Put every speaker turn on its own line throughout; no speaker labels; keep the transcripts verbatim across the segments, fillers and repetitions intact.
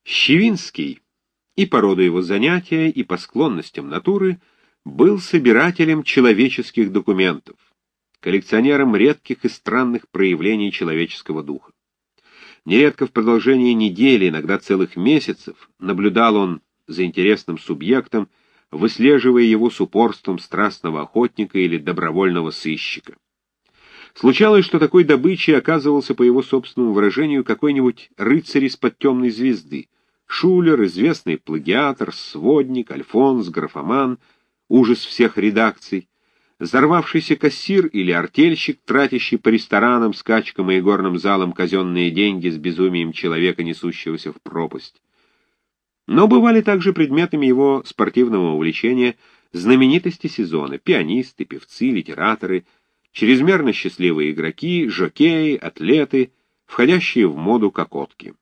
Щевинский, и по роду его занятия, и по склонностям натуры, был собирателем человеческих документов, коллекционером редких и странных проявлений человеческого духа. Нередко в продолжении недели, иногда целых месяцев, наблюдал он за интересным субъектом, выслеживая его с упорством страстного охотника или добровольного сыщика. Случалось, что такой добычей оказывался, по его собственному выражению, какой-нибудь рыцарь из-под темной звезды, шулер, известный плагиатор, сводник, альфонс, графоман, ужас всех редакций, взорвавшийся кассир или артельщик, тратящий по ресторанам, скачкам и игорным залам казенные деньги с безумием человека, несущегося в пропасть. Но бывали также предметами его спортивного увлечения знаменитости сезона: пианисты, певцы, литераторы, чрезмерно счастливые игроки, жокеи, атлеты, входящие в моду кокотки.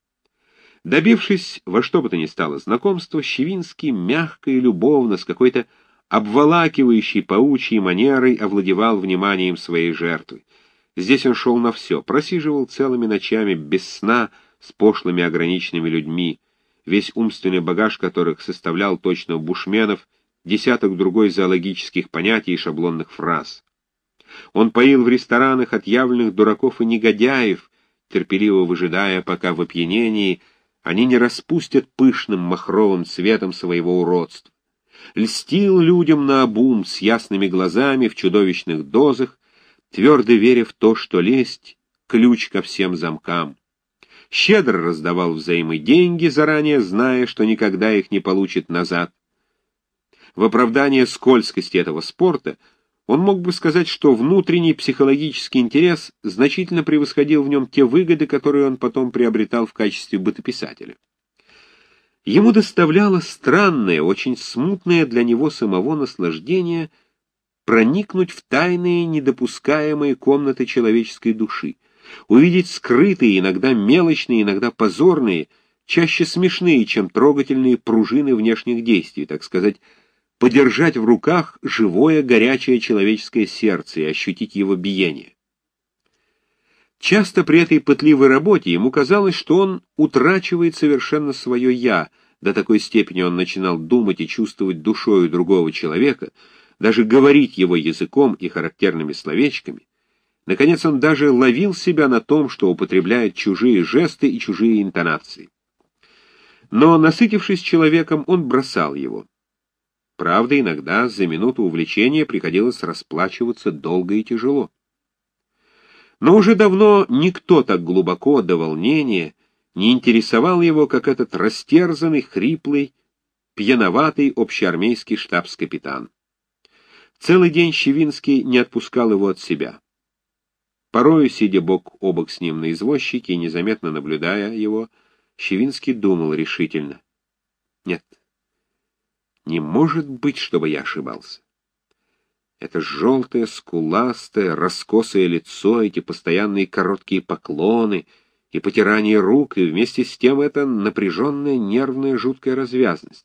Добившись во что бы то ни стало знакомства, Щевинский мягко и любовно, с какой-то обволакивающей паучьей манерой овладевал вниманием своей жертвы. Здесь он шел на все, просиживал целыми ночами без сна с пошлыми ограниченными людьми, весь умственный багаж которых составлял точно у бушменов десяток другой зоологических понятий и шаблонных фраз. Он поил в ресторанах отъявленных дураков и негодяев, терпеливо выжидая, пока в опьянении они не распустят пышным махровым цветом своего уродства. Льстил людям наобум с ясными глазами в чудовищных дозах, твердо веря в то, что лесть — ключ ко всем замкам. Щедро раздавал взаймы деньги, заранее зная, что никогда их не получит назад. В оправдание скользкости этого спорта он мог бы сказать, что внутренний психологический интерес значительно превосходил в нем те выгоды, которые он потом приобретал в качестве бытописателя. Ему доставляло странное, очень смутное для него самого наслаждение проникнуть в тайные, недопускаемые комнаты человеческой души, увидеть скрытые, иногда мелочные, иногда позорные, чаще смешные, чем трогательные пружины внешних действий, так сказать, подержать в руках живое горячее человеческое сердце и ощутить его биение. Часто при этой пытливой работе ему казалось, что он утрачивает совершенно свое «я», до такой степени он начинал думать и чувствовать душою другого человека, даже говорить его языком и характерными словечками. Наконец он даже ловил себя на том, что употребляет чужие жесты и чужие интонации. Но, насытившись человеком, он бросал его. Правда, иногда за минуту увлечения приходилось расплачиваться долго и тяжело. Но уже давно никто так глубоко до волнения не интересовал его, как этот растерзанный, хриплый, пьяноватый общеармейский штабс-капитан. Целый день Щевинский не отпускал его от себя. Порою, сидя бок о бок с ним на извозчике и незаметно наблюдая его, Щевинский думал решительно: нет, не может быть, чтобы я ошибался. Это желтое, скуластое, раскосое лицо, эти постоянные короткие поклоны и потирание рук, и вместе с тем эта напряженная, нервная, жуткая развязность.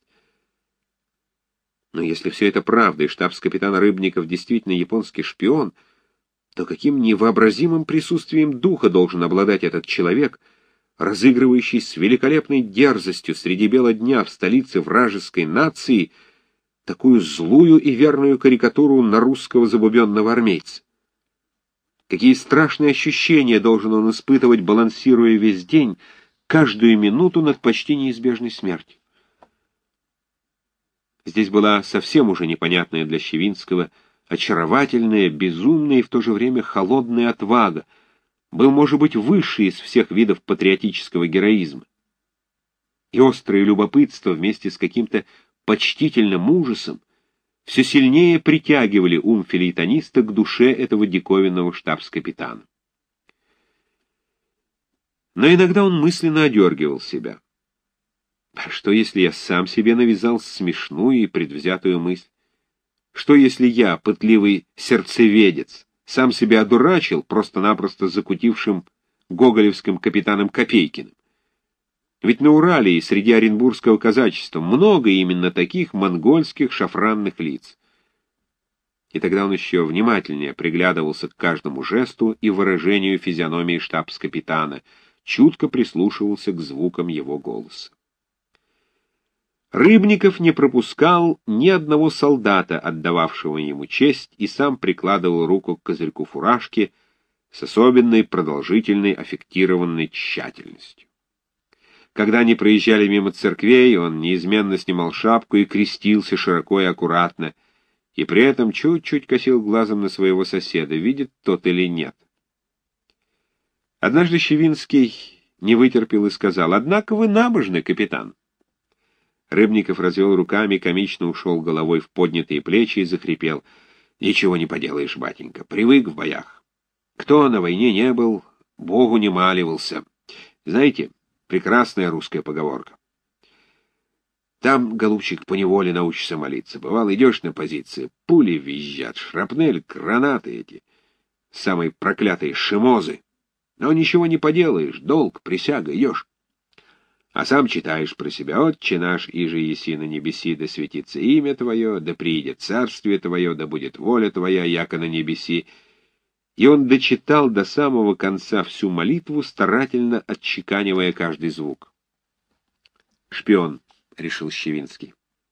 Но если все это правда, и штабс-капитан Рыбников действительно японский шпион, то каким невообразимым присутствием духа должен обладать этот человек, разыгрывающий с великолепной дерзостью среди бела дня в столице вражеской нации такую злую и верную карикатуру на русского забубенного армейца. Какие страшные ощущения должен он испытывать, балансируя весь день, каждую минуту над почти неизбежной смертью. Здесь была совсем уже непонятная для Щевинского очаровательная, безумная и в то же время холодная отвага, был, может быть, высший из всех видов патриотического героизма. И острое любопытство вместе с каким-то почтительным ужасом все сильнее притягивали ум фельетониста к душе этого диковинного штабс-капитана. Но иногда он мысленно одергивал себя. А что, если я сам себе навязал смешную и предвзятую мысль? Что, если я, пытливый сердцеведец, сам себя одурачил, просто-напросто закутившим гоголевским капитаном Копейкиным? Ведь на Урале и среди оренбургского казачества много именно таких монгольских шафранных лиц. И тогда он еще внимательнее приглядывался к каждому жесту и выражению физиономии штабс-капитана, чутко прислушивался к звукам его голоса. Рыбников не пропускал ни одного солдата, отдававшего ему честь, и сам прикладывал руку к козырьку фуражки с особенной продолжительной аффектированной тщательностью. Когда они проезжали мимо церквей, он неизменно снимал шапку и крестился широко и аккуратно, и при этом чуть-чуть косил глазом на своего соседа, видит тот или нет. Однажды Щевинский не вытерпел и сказал: «Однако вы набожный, капитан». Рыбников развел руками, комично ушел головой в поднятые плечи и захрипел: «Ничего не поделаешь, батенька, привык в боях. Кто на войне не был, Богу не маливался. Знаете, прекрасная русская поговорка. Там, голубчик, поневоле научишься молиться. Бывало, идешь на позиции, пули визжат, шрапнель, гранаты эти, самые проклятые шимозы. Но ничего не поделаешь, долг, присяга, идешь. А сам читаешь про себя: «Отче наш, иже еси на небеси, да светится имя Твое, да приидет царствие Твое, да будет воля Твоя, яко на небеси». И он дочитал до самого конца всю молитву, старательно отчеканивая каждый звук. «Шпион», — решил Щевинский.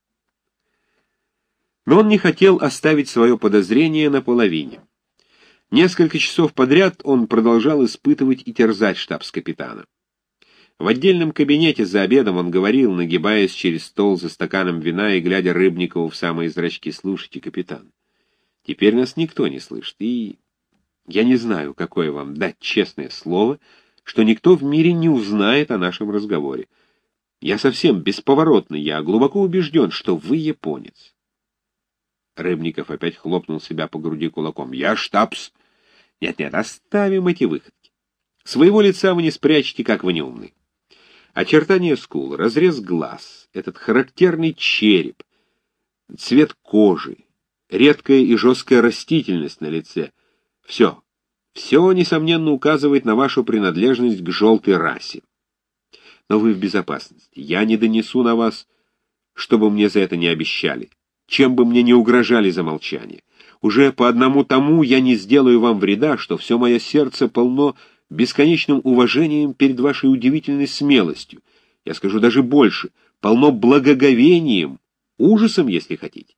Но он не хотел оставить свое подозрение наполовине. Несколько часов подряд он продолжал испытывать и терзать штабс-капитана. В отдельном кабинете за обедом он говорил, нагибаясь через стол за стаканом вина и глядя Рыбникову в самые зрачки: «Слушайте, капитан, теперь нас никто не слышит, и я не знаю, какое вам дать честное слово, что никто в мире не узнает о нашем разговоре. Я совсем бесповоротный, я глубоко убежден, что вы японец». Рыбников опять хлопнул себя по груди кулаком. «Я штабс». «Нет-нет, оставим эти выходки. Своего лица вы не спрячете, как вы неумный. Очертания скул, разрез глаз, этот характерный череп, цвет кожи, редкая и жесткая растительность на лице — все, все, несомненно, указывает на вашу принадлежность к желтой расе. Но вы в безопасности. Я не донесу на вас, чтобы мне за это не обещали, чем бы мне не угрожали за молчание. Уже по одному тому я не сделаю вам вреда, что все мое сердце полно бесконечным уважением перед вашей удивительной смелостью. Я скажу даже больше, полно благоговением, ужасом, если хотите.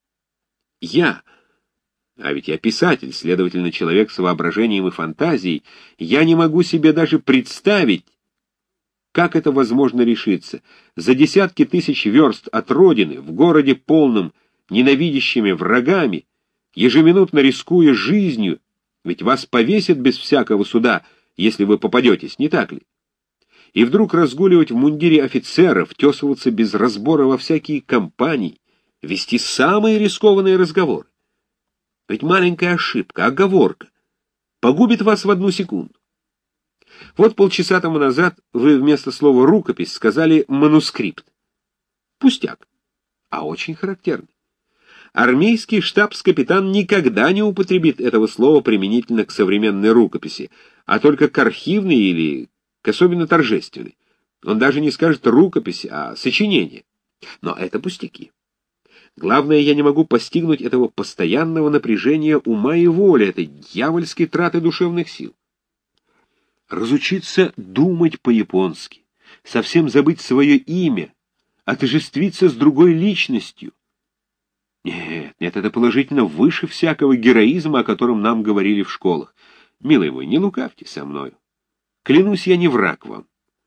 Я, а ведь я писатель, следовательно, человек с воображением и фантазией, я не могу себе даже представить, как это возможно решиться. За десятки тысяч верст от родины, в городе полном ненавидящими врагами, ежеминутно рискуя жизнью, ведь вас повесят без всякого суда, если вы попадетесь, не так ли? И вдруг разгуливать в мундире офицера, втесываться без разбора во всякие компании, вести самые рискованные разговоры. Ведь маленькая ошибка, оговорка погубит вас в одну секунду. Вот полчаса тому назад вы вместо слова «рукопись» сказали «манускрипт». Пустяк, а очень характерный. Армейский штабс-капитан никогда не употребит этого слова применительно к современной рукописи, а только к архивной или к особенно торжественной. Он даже не скажет рукопись, а сочинение. Но это пустяки. Главное, я не могу постигнуть этого постоянного напряжения ума и воли, этой дьявольской траты душевных сил. Разучиться думать по-японски, совсем забыть свое имя, отождествиться с другой личностью. Нет, нет, это положительно выше всякого героизма, о котором нам говорили в школах. Милый мой, не лукавьте со мною. Клянусь, я не враг вам.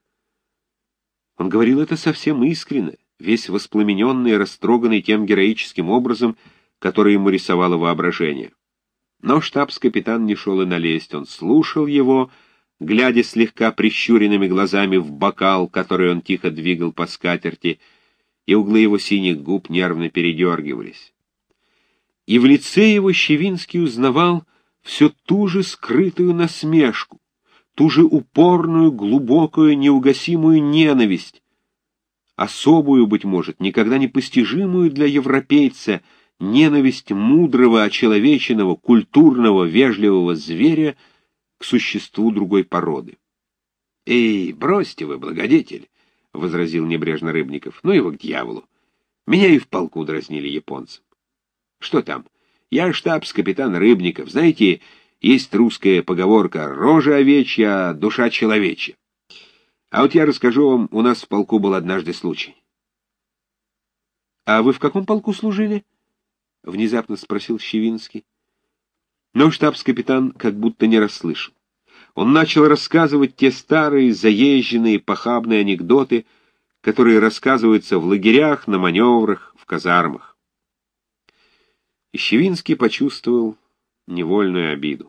Он говорил это совсем искренне, весь воспламененный и растроганный тем героическим образом, который ему рисовало воображение. Но штабс-капитан не шел и налезть, он слушал его, глядя слегка прищуренными глазами в бокал, который он тихо двигал по скатерти, и углы его синих губ нервно передергивались. И в лице его Щевинский узнавал все ту же скрытую насмешку, ту же упорную, глубокую, неугасимую ненависть, особую, быть может, никогда не постижимую для европейца, ненависть мудрого, очеловеченного, культурного, вежливого зверя к существу другой породы. — Эй, бросьте вы, благодетель! — возразил небрежно Рыбников. — Ну его к дьяволу! Меня и в полку дразнили японцам. Что там? Я штабс-капитан Рыбников. Знаете, есть русская поговорка: «Рожа овечья, душа человечья». А вот я расскажу вам, у нас в полку был однажды случай. — А вы в каком полку служили? — внезапно спросил Щевинский. Но штабс-капитан как будто не расслышал. Он начал рассказывать те старые, заезженные, похабные анекдоты, которые рассказываются в лагерях, на маневрах, в казармах. И Щевинский почувствовал невольную обиду.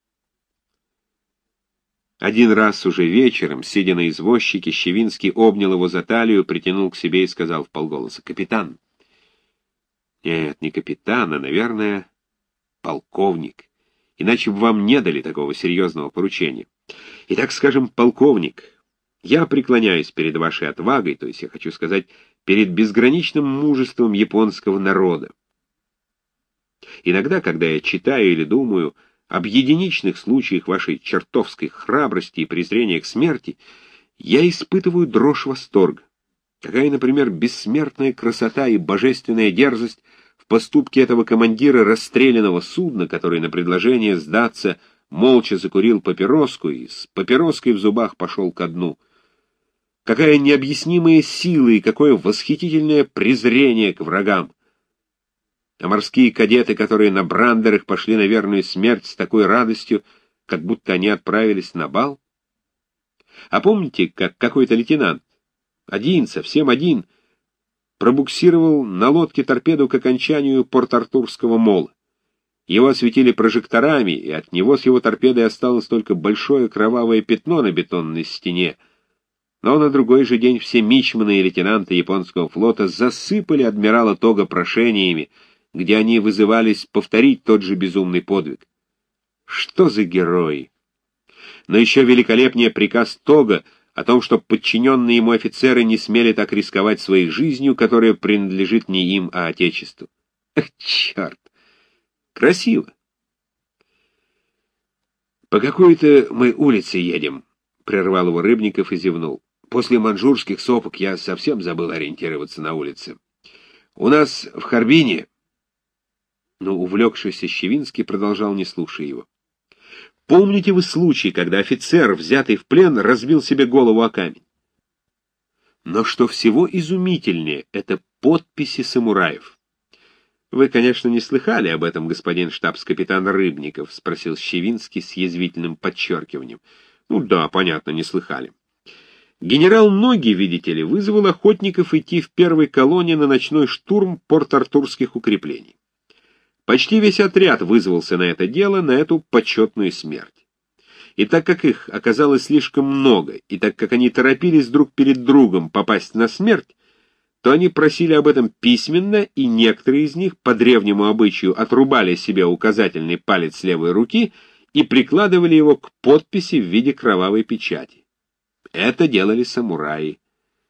Один раз уже вечером, сидя на извозчике, Щевинский обнял его за талию, притянул к себе и сказал вполголоса: «Капитан». Нет, не капитан, а, наверное, полковник. Иначе бы вам не дали такого серьезного поручения. Итак, скажем, полковник, я преклоняюсь перед вашей отвагой, то есть я хочу сказать, перед безграничным мужеством японского народа. Иногда, когда я читаю или думаю об единичных случаях вашей чертовской храбрости и презрения к смерти, я испытываю дрожь восторга. Какая, например, бессмертная красота и божественная дерзость в поступке этого командира расстрелянного судна, который на предложение сдаться молча закурил папироску и с папироской в зубах пошел ко дну. Какая необъяснимая сила и какое восхитительное презрение к врагам. А морские кадеты, которые на брандерах пошли на верную смерть с такой радостью, как будто они отправились на бал. А помните, как какой-то лейтенант, один, совсем один, пробуксировал на лодке торпеду к окончанию Порт-Артурского мола. Его осветили прожекторами, и от него с его торпедой осталось только большое кровавое пятно на бетонной стене. Но на другой же день все мичманы и лейтенанты японского флота засыпали адмирала Тога прошениями, где они вызывались повторить тот же безумный подвиг. Что за герои! Но еще великолепнее приказ Тога о том, что подчиненные ему офицеры не смели так рисковать своей жизнью, которая принадлежит не им, а Отечеству. Эх, черт! Красиво! «По какой-то мы улице едем», — прервал его Рыбников и зевнул. «После манжурских сопок я совсем забыл ориентироваться на улице. У нас в Харбине...» Но увлекшийся Щевинский продолжал, не слушая его. «Помните вы случай, когда офицер, взятый в плен, разбил себе голову о камень? Но что всего изумительнее, это подписи самураев. Вы, конечно, не слыхали об этом, господин штабс-капитан Рыбников?» — спросил Щевинский с язвительным подчеркиванием. «Ну да, понятно, не слыхали. Генерал Ноги, видите ли, вызвал охотников идти в первой колонне на ночной штурм порт-артурских укреплений. Почти весь отряд вызвался на это дело, на эту почетную смерть. И так как их оказалось слишком много, и так как они торопились друг перед другом попасть на смерть, то они просили об этом письменно, и некоторые из них по древнему обычаю отрубали себе указательный палец левой руки и прикладывали его к подписи в виде кровавой печати. Это делали самураи.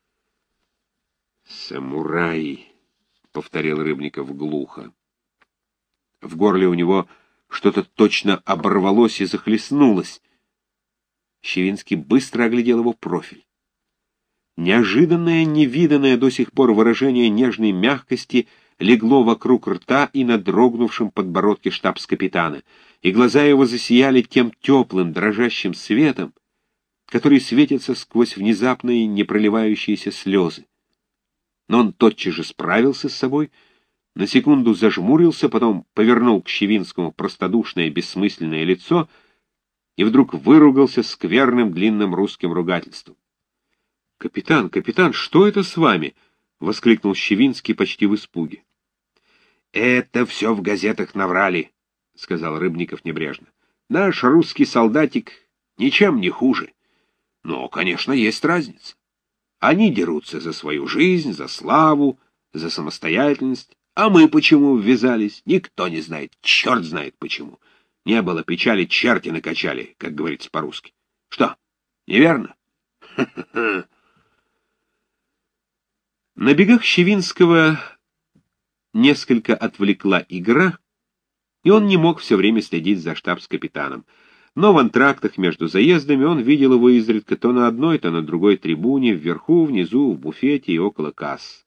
«Самураи», — повторил Рыбников глухо. В горле у него что-то точно оборвалось и захлестнулось. Щевинский быстро оглядел его профиль. Неожиданное, невиданное до сих пор выражение нежной мягкости легло вокруг рта и на дрогнувшем подбородке штабс-капитана, и глаза его засияли тем теплым, дрожащим светом, который светится сквозь внезапные, непроливающиеся слезы. Но он тотчас же справился с собой, на секунду зажмурился, потом повернул к Щевинскому простодушное бессмысленное лицо и вдруг выругался скверным длинным русским ругательством. «Капитан, капитан, что это с вами?» — воскликнул Щевинский почти в испуге. «Это все в газетах наврали», — сказал Рыбников небрежно. «Наш русский солдатик ничем не хуже. Но, конечно, есть разница. Они дерутся за свою жизнь, за славу, за самостоятельность. А мы почему ввязались? Никто не знает. Черт знает почему. Не было печали, черти накачали, как говорится по-русски. Что, неверно?» На бегах Щевинского несколько отвлекла игра, и он не мог все время следить за штабс-капитаном. Но в антрактах между заездами он видел его изредка то на одной, то на другой трибуне, вверху, внизу, в буфете и около касс.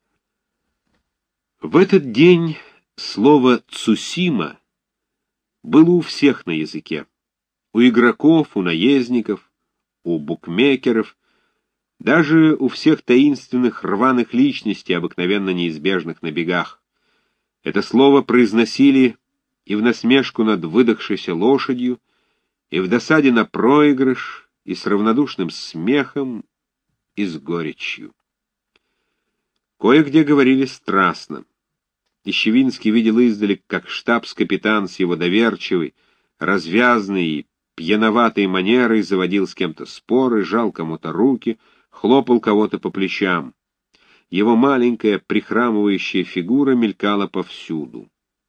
В этот день слово «Цусима» было у всех на языке. У игроков, у наездников, у букмекеров, Даже у всех таинственных рваных личностей, обыкновенно неизбежных на бегах. Это слово произносили и в насмешку над выдохшейся лошадью, и в досаде на проигрыш, и с равнодушным смехом, и с горечью. Кое-где говорили страстно. Ищевинский видел издали, как штабс-капитан с его доверчивой, развязной и пьяноватой манерой заводил с кем-то споры, жал кому-то руки, хлопал кого-то по плечам. Его маленькая, прихрамывающая фигура мелькала повсюду.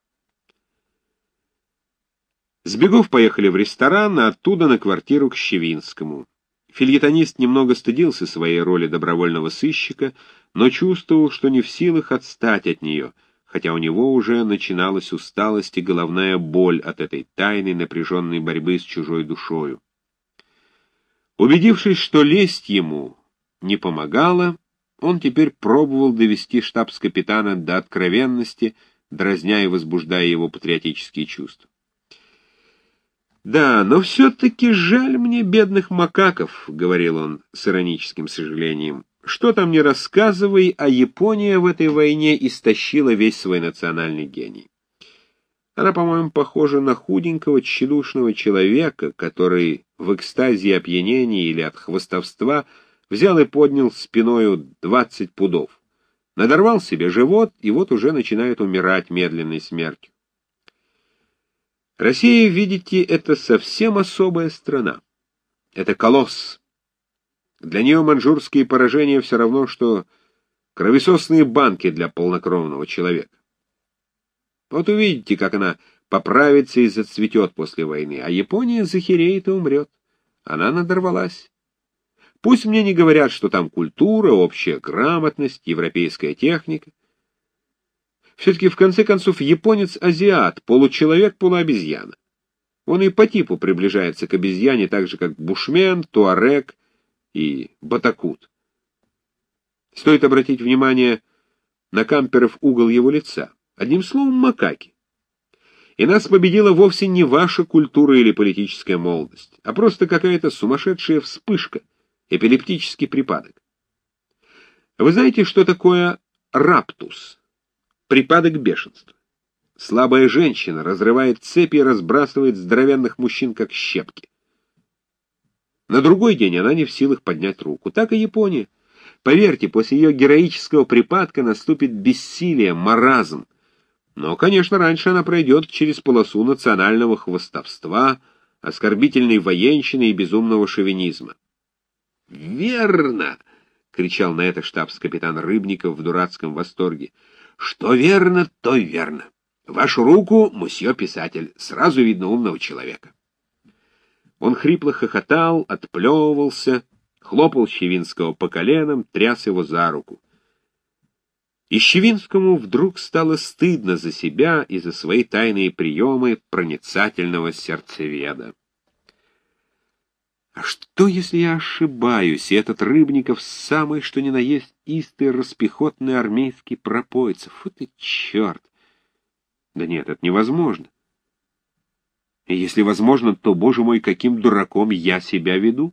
С бегов поехали в ресторан, а оттуда на квартиру к Щевинскому. Фельетонист немного стыдился своей роли добровольного сыщика, но чувствовал, что не в силах отстать от нее, хотя у него уже начиналась усталость и головная боль от этой тайной напряженной борьбы с чужой душою. Убедившись, что лесть ему не помогала, он теперь пробовал довести штабс-капитана до откровенности, дразня и возбуждая его патриотические чувства. «Да, но все-таки жаль мне бедных макаков», — говорил он с ироническим сожалением. «Что там не рассказывай, а Япония в этой войне истощила весь свой национальный гений. Она, по-моему, похожа на худенького, тщедушного человека, который в экстазе опьянения или от хвастовства взял и поднял спиною двадцать пудов, надорвал себе живот и вот уже начинает умирать медленной смертью. Россия, видите, это совсем особая страна. Это колосс. Для нее маньчжурские поражения все равно, что кровесосные банки для полнокровного человека. Вот увидите, как она поправится и зацветет после войны, а Япония захереет и умрет. Она надорвалась. Пусть мне не говорят, что там культура, общая грамотность, европейская техника. Все-таки, в конце концов, японец-азиат, получеловек, полуобезьяна. Он и по типу приближается к обезьяне так же, как бушмен, туарек и батакут. Стоит обратить внимание на Камперов угол его лица. Одним словом, макаки. И нас победила вовсе не ваша культура или политическая молодость, а просто какая-то сумасшедшая вспышка, эпилептический припадок. Вы знаете, что такое раптус? Припадок бешенства. Слабая женщина разрывает цепи и разбрасывает здоровенных мужчин, как щепки. На другой день она не в силах поднять руку. Так и Япония. Поверьте, после ее героического припадка наступит бессилие, маразм. Но, конечно, раньше она пройдет через полосу национального хвастовства, оскорбительной военщины и безумного шовинизма. «Верно!» — кричал на это штабс-капитан Рыбников в дурацком восторге. «Что верно, то верно. Вашу руку, мусье писатель, сразу видно умного человека». Он хрипло хохотал, отплевывался, хлопал Щевинского по коленам, тряс его за руку. И Щевинскому вдруг стало стыдно за себя и за свои тайные приемы проницательного сердцеведа. А что, если я ошибаюсь, и этот Рыбников самый, что ни на есть, истый распехотный армейский пропойца? Фу ты, черт! Да нет, это невозможно. И если возможно, то, боже мой, каким дураком я себя веду?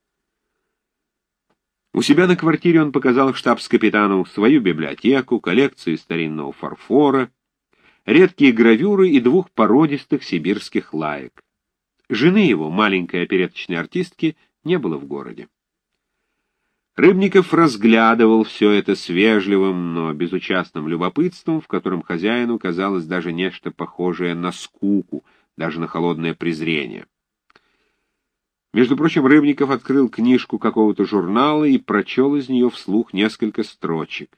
У себя на квартире он показал штабс-капитану свою библиотеку, коллекцию старинного фарфора, редкие гравюры и двух породистых сибирских лаек. Жены его, маленькой опереточной артистки, не было в городе. Рыбников разглядывал все это с вежливым, но безучастным любопытством, в котором хозяину казалось даже нечто похожее на скуку, даже на холодное презрение. Между прочим, Рыбников открыл книжку какого-то журнала и прочел из нее вслух несколько строчек.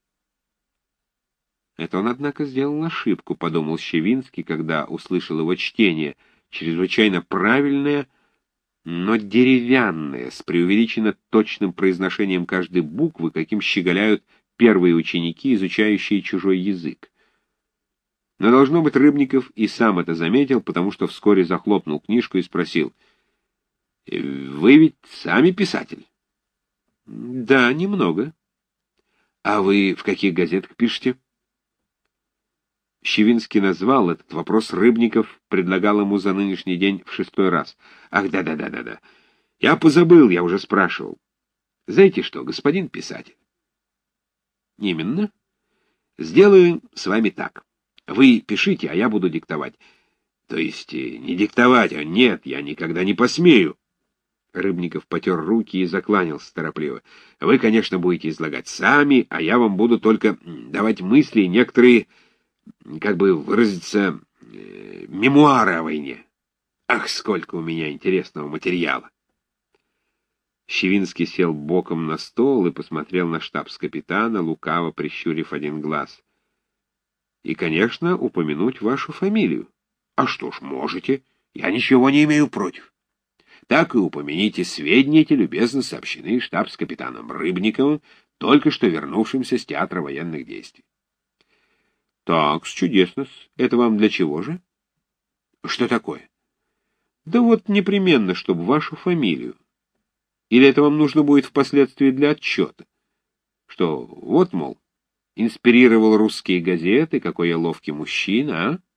Это он, однако, сделал ошибку, подумал Щевинский, когда услышал его чтение, чрезвычайно правильное, но деревянное, с преувеличенно точным произношением каждой буквы, каким щеголяют первые ученики, изучающие чужой язык. Но, должно быть, Рыбников и сам это заметил, потому что вскоре захлопнул книжку и спросил: «Вы ведь сами писатель?» «Да, немного». «А вы в каких газетах пишете?» Щевинский назвал этот вопрос, Рыбников предлагал ему за нынешний день в шестой раз. «Ах, да-да-да-да-да. Я позабыл, я уже спрашивал. Знаете что, господин писатель? Именно. Сделаем с вами так. Вы пишите, а я буду диктовать. То есть не диктовать, а нет, я никогда не посмею. Рыбников потер руки и закланялся торопливо. Вы, конечно, будете излагать сами, а я вам буду только давать мысли, некоторые, как бы выразиться, э, мемуары о войне. Ах, сколько у меня интересного материала! Щевинский сел боком на стол и посмотрел на штабс-капитана, лукаво прищурив один глаз. И, конечно, упомянуть вашу фамилию. А что ж, можете. Я ничего не имею против. Так и упомяните, сведения эти любезно сообщены штабс-капитаном Рыбниковым, только что вернувшимся с театра военных действий. Так, чудесно. Это вам для чего же? Что такое? Да вот непременно, чтобы вашу фамилию. Или это вам нужно будет впоследствии для отчета? Что, вот, мол, инспирировал русские газеты, какой я ловкий мужчина, а?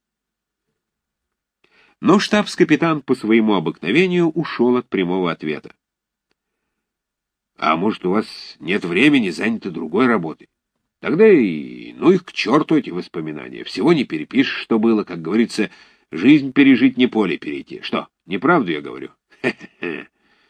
Но штабс-капитан по своему обыкновению ушел от прямого ответа. А может, у вас нет времени, занято другой работой? Тогда и ну их к черту эти воспоминания. Всего не перепишешь, что было, как говорится, жизнь пережить, не поле перейти. Что, неправду я говорю? Хе-хе-хе.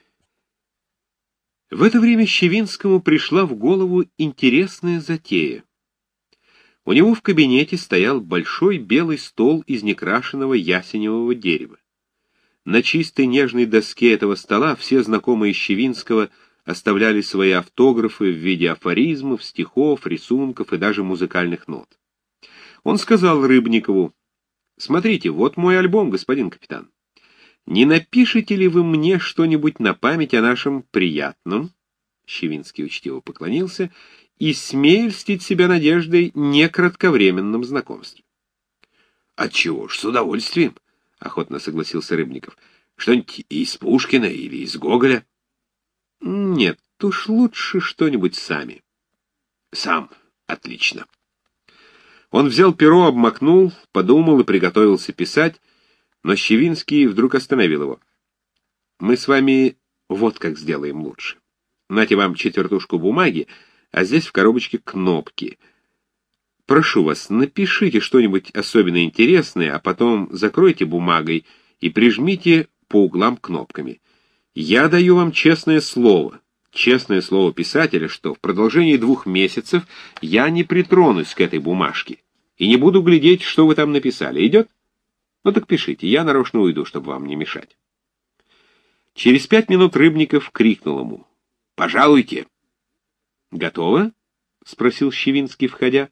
В это время Щевинскому пришла в голову интересная затея. У него в кабинете стоял большой белый стол из некрашенного ясеневого дерева. На чистой нежной доске этого стола все знакомые Щевинского оставляли свои автографы в виде афоризмов, стихов, рисунков и даже музыкальных нот. Он сказал Рыбникову: «Смотрите, вот мой альбом, господин капитан. Не напишете ли вы мне что-нибудь на память о нашем приятном?» Щевинский учтиво поклонился — и смею льстить себя надеждой не кратковременном знакомстве. — Отчего ж, с удовольствием, — охотно согласился Рыбников. — Что-нибудь из Пушкина или из Гоголя? — Нет, уж лучше что-нибудь сами. — Сам. Отлично. Он взял перо, обмакнул, подумал и приготовился писать, но Щевинский вдруг остановил его. — Мы с вами вот как сделаем лучше. Нате вам четвертушку бумаги, а здесь в коробочке кнопки. Прошу вас, напишите что-нибудь особенно интересное, а потом закройте бумагой и прижмите по углам кнопками. Я даю вам честное слово, честное слово писателя, что в продолжении двух месяцев я не притронусь к этой бумажке и не буду глядеть, что вы там написали. Идет? Ну так пишите, я нарочно уйду, чтобы вам не мешать. Через пять минут Рыбников крикнул ему: «Пожалуйте!» «Готово?» — спросил Щевинский, входя.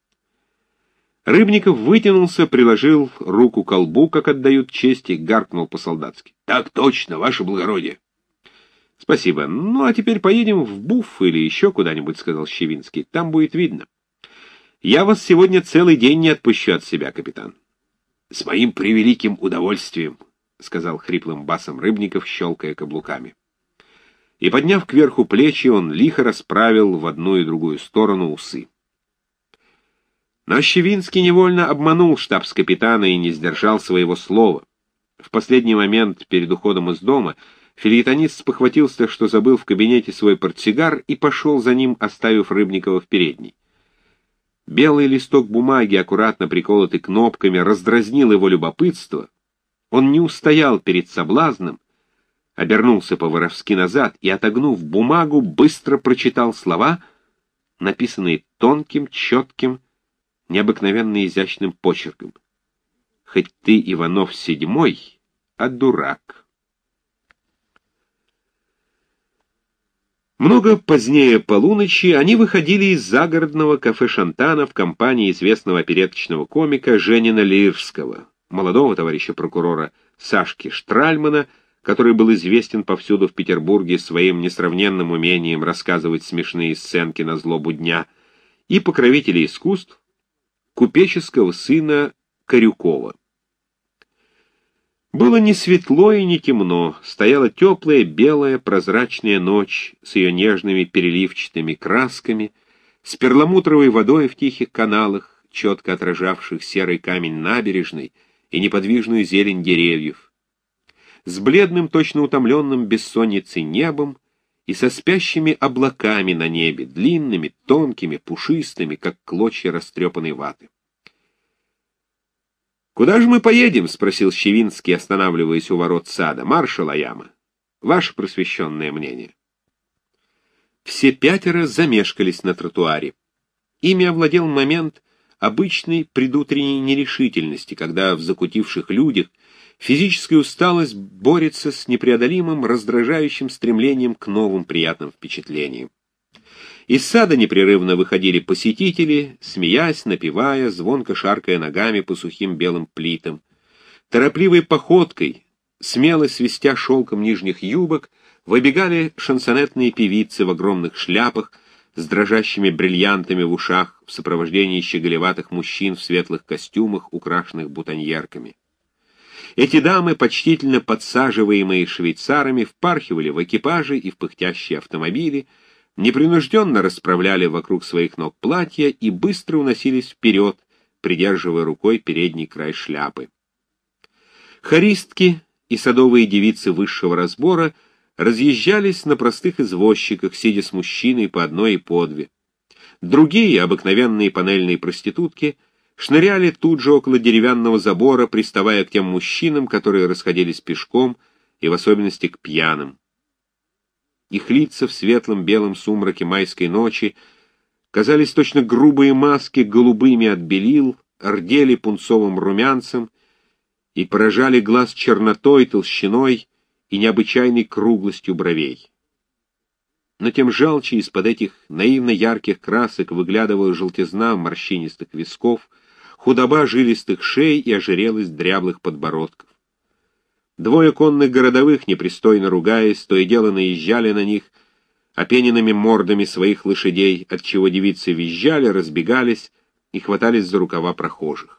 Рыбников вытянулся, приложил руку к колбу, как отдают честь, и гаркнул по-солдатски: «Так точно, ваше благородие!» «Спасибо. Ну, а теперь поедем в Буф или еще куда-нибудь», — сказал Щевинский. «Там будет видно. Я вас сегодня целый день не отпущу от себя, капитан». «С моим превеликим удовольствием», — сказал хриплым басом Рыбников, щелкая каблуками. И, подняв кверху плечи, он лихо расправил в одну и другую сторону усы. Но Щевинский невольно обманул штабс-капитана и не сдержал своего слова. В последний момент перед уходом из дома фельетонист спохватился, что забыл в кабинете свой портсигар, и пошел за ним, оставив Рыбникова в передней. Белый листок бумаги, аккуратно приколотый кнопками, раздразнил его любопытство. Он не устоял перед соблазном, обернулся по-воровски назад и, отогнув бумагу, быстро прочитал слова, написанные тонким, четким, необыкновенно изящным почерком. «Хоть ты, Иванов, седьмой, а дурак». Много позднее полуночи они выходили из загородного кафе «Шантана» в компании известного опереточного комика Женина Лирского, молодого товарища прокурора Сашки Штральмана, который был известен повсюду в Петербурге своим несравненным умением рассказывать смешные сценки на злобу дня, и покровителя искусств, купеческого сына Корюкова. Было не светло и не темно, стояла теплая, белая, прозрачная ночь с ее нежными переливчатыми красками, с перламутровой водой в тихих каналах, четко отражавших серый камень набережной и неподвижную зелень деревьев, с бледным, точно утомленным бессонницей небом и со спящими облаками на небе, длинными, тонкими, пушистыми, как клочья растрепанной ваты. «Куда же мы поедем?» — спросил Щевинский, останавливаясь у ворот сада. «Маршал Аяма, ваше просвещенное мнение». Все пятеро замешкались на тротуаре. Ими овладел момент обычной предутренней нерешительности, когда в закутивших людях физическая усталость борется с непреодолимым раздражающим стремлением к новым приятным впечатлениям. Из сада непрерывно выходили посетители, смеясь, напевая, звонко шаркая ногами по сухим белым плитам. Торопливой походкой, смело свистя шелком нижних юбок, выбегали шансонетные певицы в огромных шляпах с дрожащими бриллиантами в ушах в сопровождении щеголеватых мужчин в светлых костюмах, украшенных бутоньерками. Эти дамы, почтительно подсаживаемые швейцарами, впархивали в экипажи и в пыхтящие автомобили, непринужденно расправляли вокруг своих ног платья и быстро уносились вперед, придерживая рукой передний край шляпы. Хористки и садовые девицы высшего разбора разъезжались на простых извозчиках, сидя с мужчиной по одной и по две. Другие, обыкновенные панельные проститутки, шныряли тут же около деревянного забора, приставая к тем мужчинам, которые расходились пешком, и в особенности к пьяным. Их лица в светлом белом сумраке майской ночи казались точно грубые маски голубыми от белил, рдели пунцовым румянцем и поражали глаз чернотой, толщиной и необычайной круглостью бровей. Но тем жалче из-под этих наивно ярких красок выглядывала желтизна морщинистых висков, худоба жилистых шей и ожирелость дряблых подбородков. Двое конных городовых, непристойно ругаясь, то и дело наезжали на них опененными мордами своих лошадей, отчего девицы визжали, разбегались и хватались за рукава прохожих.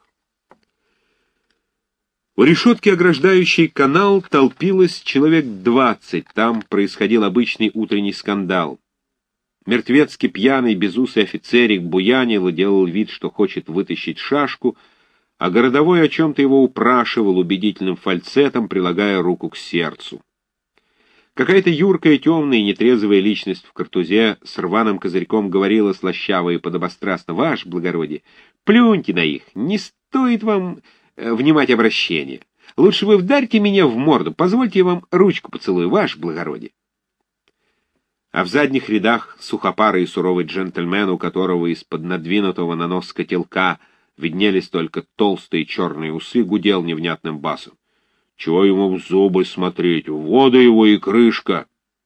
У решетки, ограждающей канал, толпилось человек двадцать. Там происходил обычный утренний скандал. Мертвецки пьяный безусый офицерик буянил и делал вид, что хочет вытащить шашку, а городовой о чем-то его упрашивал убедительным фальцетом, прилагая руку к сердцу. Какая-то юркая, темная и нетрезвая личность в картузе с рваным козырьком говорила слащаво и подобострастно: «Ваше благородие, плюньте на их, не стоит вам внимать обращение. Лучше вы вдарьте меня в морду, позвольте я вам ручку поцелую, ваше благородие». А в задних рядах сухопарый и суровый джентльмен, у которого из-под надвинутого на нос котелка виднелись только толстые черные усы, гудел невнятным басом: «Чего ему в зубы смотреть? Вода его и крышка!»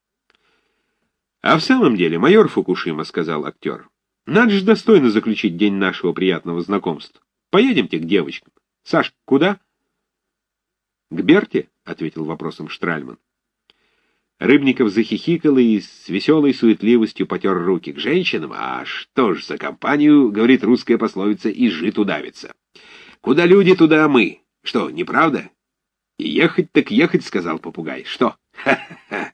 «А в самом деле, майор Фукушима, — сказал актер, — надо же достойно заключить день нашего приятного знакомства. Поедемте к девочкам. Саш, куда?» «К Берте», — ответил вопросом Штральман. Рыбников захихикал и с веселой суетливостью потер руки. «К женщинам? А что ж, за компанию, — говорит русская пословица, — и жид удавится. Куда люди, туда мы. Что, неправда? И ехать так ехать, — сказал попугай. Что? Ха-ха-ха!»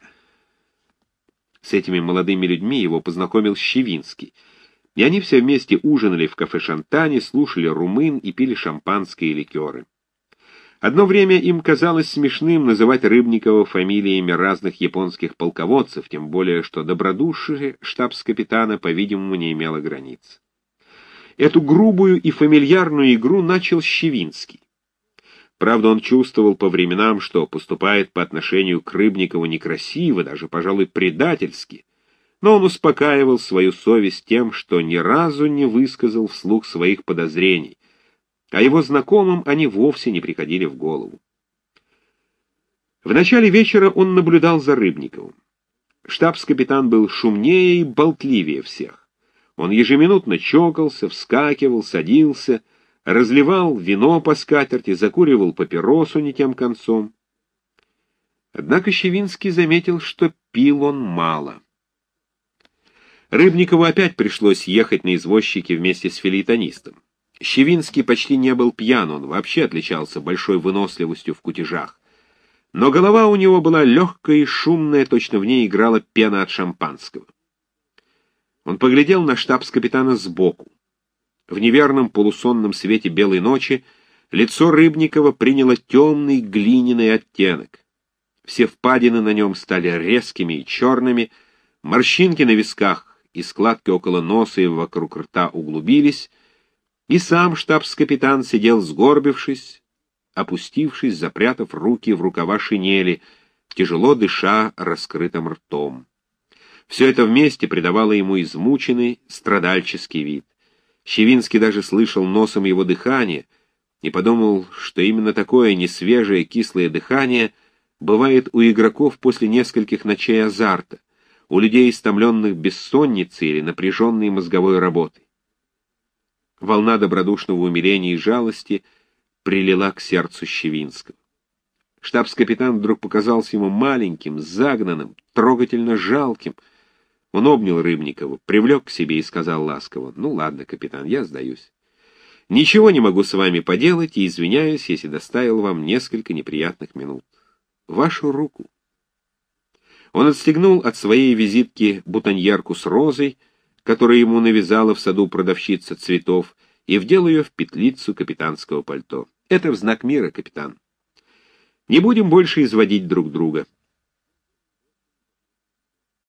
С этими молодыми людьми его познакомил Щевинский, и они все вместе ужинали в кафе «Шантане», слушали румын и пили шампанское и ликеры. Одно время им казалось смешным называть Рыбникова фамилиями разных японских полководцев, тем более что добродушие штабс-капитана, по-видимому, не имело границ. Эту грубую и фамильярную игру начал Щевинский. Правда, он чувствовал по временам, что поступает по отношению к Рыбникову некрасиво, даже, пожалуй, предательски, но он успокаивал свою совесть тем, что ни разу не высказал вслух своих подозрений, а его знакомым они вовсе не приходили в голову. В начале вечера он наблюдал за Рыбниковым. Штабс-капитан был шумнее и болтливее всех. Он ежеминутно чокался, вскакивал, садился, разливал вино по скатерти, закуривал папиросу не тем концом. Однако Щевинский заметил, что пил он мало. Рыбникову опять пришлось ехать на извозчике вместе с фельетонистом. Щевинский почти не был пьян, он вообще отличался большой выносливостью в кутежах. Но голова у него была легкая и шумная, точно в ней играла пена от шампанского. Он поглядел на штабс-капитана сбоку. В неверном полусонном свете белой ночи лицо Рыбникова приняло темный глиняный оттенок. Все впадины на нем стали резкими и черными, Морщинки на висках и складки около носа и вокруг рта углубились, и сам штабс-капитан сидел сгорбившись, опустившись, запрятав руки в рукава шинели, тяжело дыша раскрытым ртом. Все это вместе придавало ему измученный, страдальческий вид. Щевинский даже слышал носом его дыхание и подумал, что именно такое несвежее кислое дыхание бывает у игроков после нескольких ночей азарта, у людей, истомленных бессонницей или напряженной мозговой работой. Волна добродушного умиления и жалости прилила к сердцу Щевинского. Штабс-капитан вдруг показался ему маленьким, загнанным, трогательно жалким. Он обнял Рыбникова, привлек к себе и сказал ласково: «Ну ладно, капитан, я сдаюсь. Ничего не могу с вами поделать и извиняюсь, если доставил вам несколько неприятных минут. Вашу руку». Он отстегнул от своей визитки бутоньерку с розой, которую ему навязала в саду продавщица цветов, и вдел ее в петлицу капитанского пальто. «Это в знак мира, капитан. Не будем больше изводить друг друга.